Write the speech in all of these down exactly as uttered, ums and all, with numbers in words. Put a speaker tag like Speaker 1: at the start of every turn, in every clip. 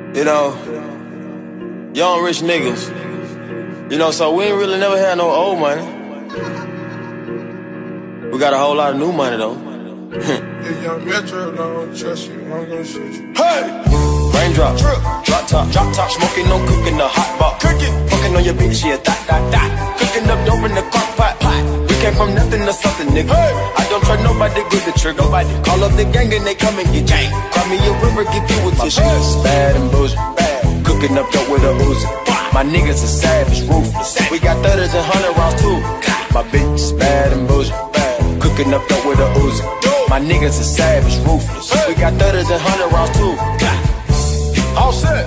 Speaker 1: You know, young rich niggas. You know, so we ain't really never had no old money. We got a whole lot of new money though.
Speaker 2: If young Metro don't trust you, I'm gonna shoot you.
Speaker 1: Hey! Raindrop, drip, drop top, drop top, smoking, no cooking, the hot pot. Cooking, fucking on your bitch, yeah, that, that, that. Cooking up dope in the crock pot, pot. We came from nothing to something, nigga. Hey! I don't trust nobody, good the trigger. Nobody call up the gang and they come and get gang. Cry me a river, give you a tissue. My bitch bad and bullshit, bad. Cooking up dope with a Uzi. My niggas are savage, ruthless. We got thudders and hundred rounds too. My bitch is bad and bullshit, bad. Cooking up dope with a Uzi. My niggas are savage, ruthless. We got thudders and hundred rounds too. All set.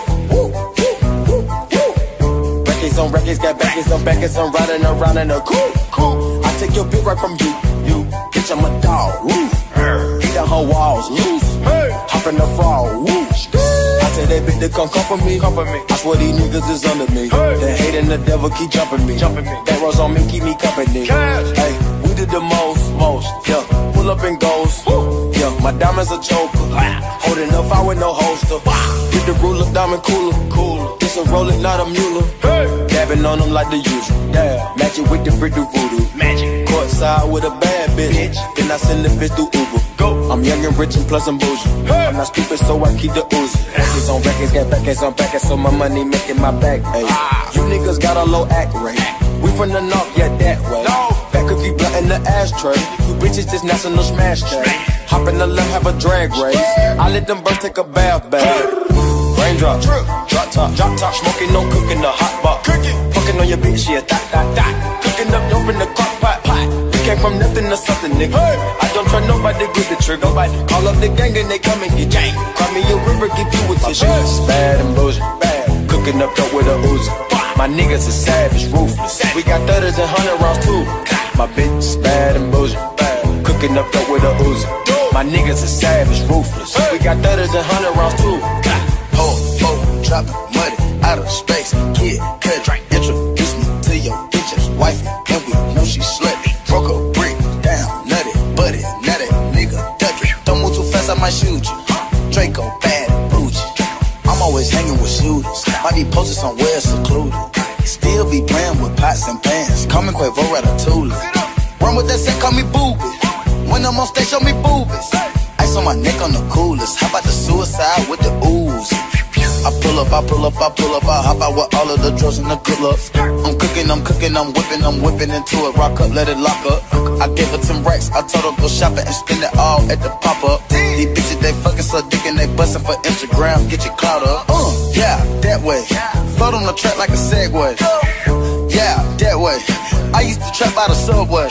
Speaker 1: Records on records, got backers on backers. I'm riding around in a coupe, coupe. I take your bitch right from you, you. Bitch, I'm a dog, woof. Eat the whole walls, loose. Hop in the fall, whoosh. I tell that bitch to come comfort me, comfort me. I swear these niggas is under me. The hate and the devil keep jumping me, jumping me. That rose on me, keep me company. Hey, we did the most, most, yeah. Pull up and goes, yeah. My diamonds a choker, holding up fire with no holster. Get the ruler, diamond cooler, cooler. It's a roller, not a mule. Dabbing on them like the usual, yeah. Match it with the brick do voodoo, magic. Courtside with a bad bitch, then I send the bitch through Uber. I'm young and rich and plus I'm bougie. Hey. I'm not stupid, so I keep the Uzi. Records on records, got backers on backers, so my money making my back. Ay. Ah. You niggas got a low act rate. We from the north, yeah, that way. No. Fat cookie blunt in the ashtray. You bitches just national smash day. Hop in the left, have a drag race. I let them birds take a bath, baby. Raindrop, drip, drop top, drop top, smoking, no cooking, the hot pot. Cooking, fucking on your bitch, yeah, that, that, that. Cooking up dope in the crock pot, pot. Came from nothing to something, nigga. Hey. I don't trust nobody, good the trigger. Nobody call up the gang and they come and get gang. Cry me a river, give you a tissue. My bitch is bad and bullshit, bad. Cooking up dope with a Uzi. My niggas is savage, ruthless. We got thudders and hundred rounds too. My bitch is bad and bullshit, bad. Cooking up dope with a Uzi. My niggas is savage, ruthless. We got thudders and hundred rounds too.
Speaker 3: Ho, ho, dropping money out of space. Kid, cut, introduce me to your bitch's wife, and we know she slutty. Broke a brick down, nutty, buddy, nutty, nigga, duck it. Don't move too fast, I might shoot you. Draco, bad, bougie. I'm always hanging with shooters. Might be posted somewhere secluded. Still be playing with pots and pans. Call me Quavo Ratatouille. Run with that set, call me Booby. When I'm on stage, show me boobies. Ice on my neck on the coolest. How about the suicide with the ooze? I pull up, I pull up, I pull up, I hop out with all of the drugs and the good luck. I'm cooking, I'm cooking, I'm whipping, I'm whipping into it. Rock up, let it lock up. I gave her ten racks, I told her go shopping and spend it all at the pop-up. These bitches, they fucking so dick and they bustin' for Instagram. Get your clout up. Uh, yeah, that way. Float on the track like a Segway. Yeah, that way. I used to trap by the subway.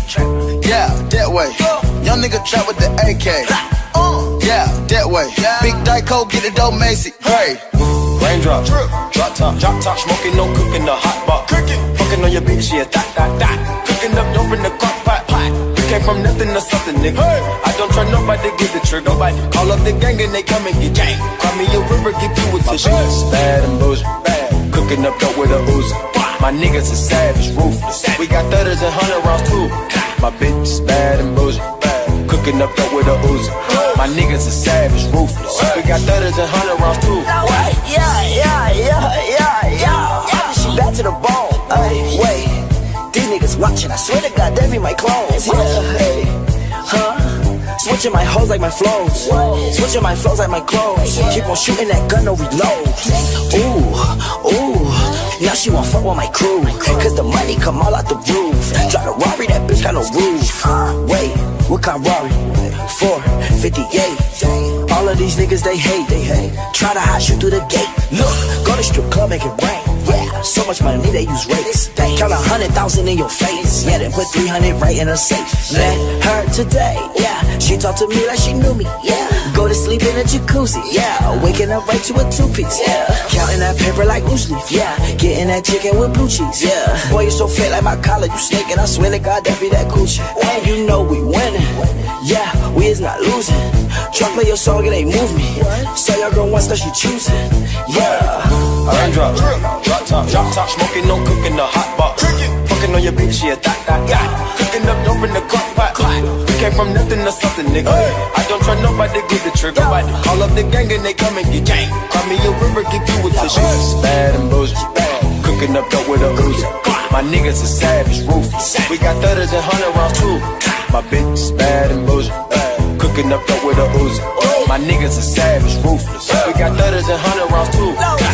Speaker 3: Yeah, that way. Young nigga trap with the A K. Yeah, that way. Big Dyco, get it dope, Macy. Hey.
Speaker 1: Raindrop, drip, drop top, drop top, smoking, no cooking, the hot pot. Cooking, fucking on your bitch, yeah, that, that, that. Cooking up dope in the crock pot, pot. We came from nothing to something, nigga. Hey. I don't trust nobody, get the trigger. Nobody call up the gang and they come and get gang. Cry me a river, give you a tissue. My bitch is bad and bullshit, bad. Cooking up dope with a Uzi. My niggas is savage, ruthless. We got thudders and hundred rounds too. My bitch is bad and bullshit, bad. Cooking up dope with a Uzi. My niggas is savage, ruthless. We got thudders and hundred rounds too.
Speaker 4: Yeah, yeah, yeah, yeah, yeah. She back to the bone. Ay, wait, these niggas watching. I swear to God, they be my clones. Yeah, hey, huh? Switching my hoes like my flows. Switching my flows like my clothes. Keep on shooting that gun, no reload. Ooh, ooh. Now she won't fuck with my crew. Cause the money come all out the roof. Drive a Rari, that bitch got no roof. Wait, what kind of Rari? four fifty-eight. All of these niggas, they hate, they hate. Try to hide you through the gate. Look, go to strip club, make it rain. Yeah, so much money, they use rakes. Count a hundred thousand in your face. Yeah, then put three hundred right in her safe. Met her today, yeah. She talked to me like she knew me, yeah. Go to sleep in a jacuzzi, yeah. Waking up right to a two-piece, yeah. Counting that paper like loose leaf, yeah. Getting that chicken with blue cheese, yeah. Boy, you so fat like my collar, you snaking. I swear to God, that be that coochie. And you know we winning, yeah. We is not losing. Try play your song, it ain't move me. Saw your girl once that she choosing, yeah.
Speaker 1: Raindrop, drop top, drop top, smoking, no cooking, the hot pot. Fucking on your bitch, yeah, that, that, that. Cooking up dope in the crock pot. came from nothing to something, nigga. I don't trust nobody, get the trigger. Call up the gang and they come and get gang. Cry me a river, give you a tissue. It's bad and bullshit. Cooking up dope with a Uzi. My niggas are savage, ruthless. We got thudders and hundred rounds too. My bitch is bad and bullshit. Cooking up dope with a Uzi. My niggas are savage, ruthless. We got thudders and hundred rounds too.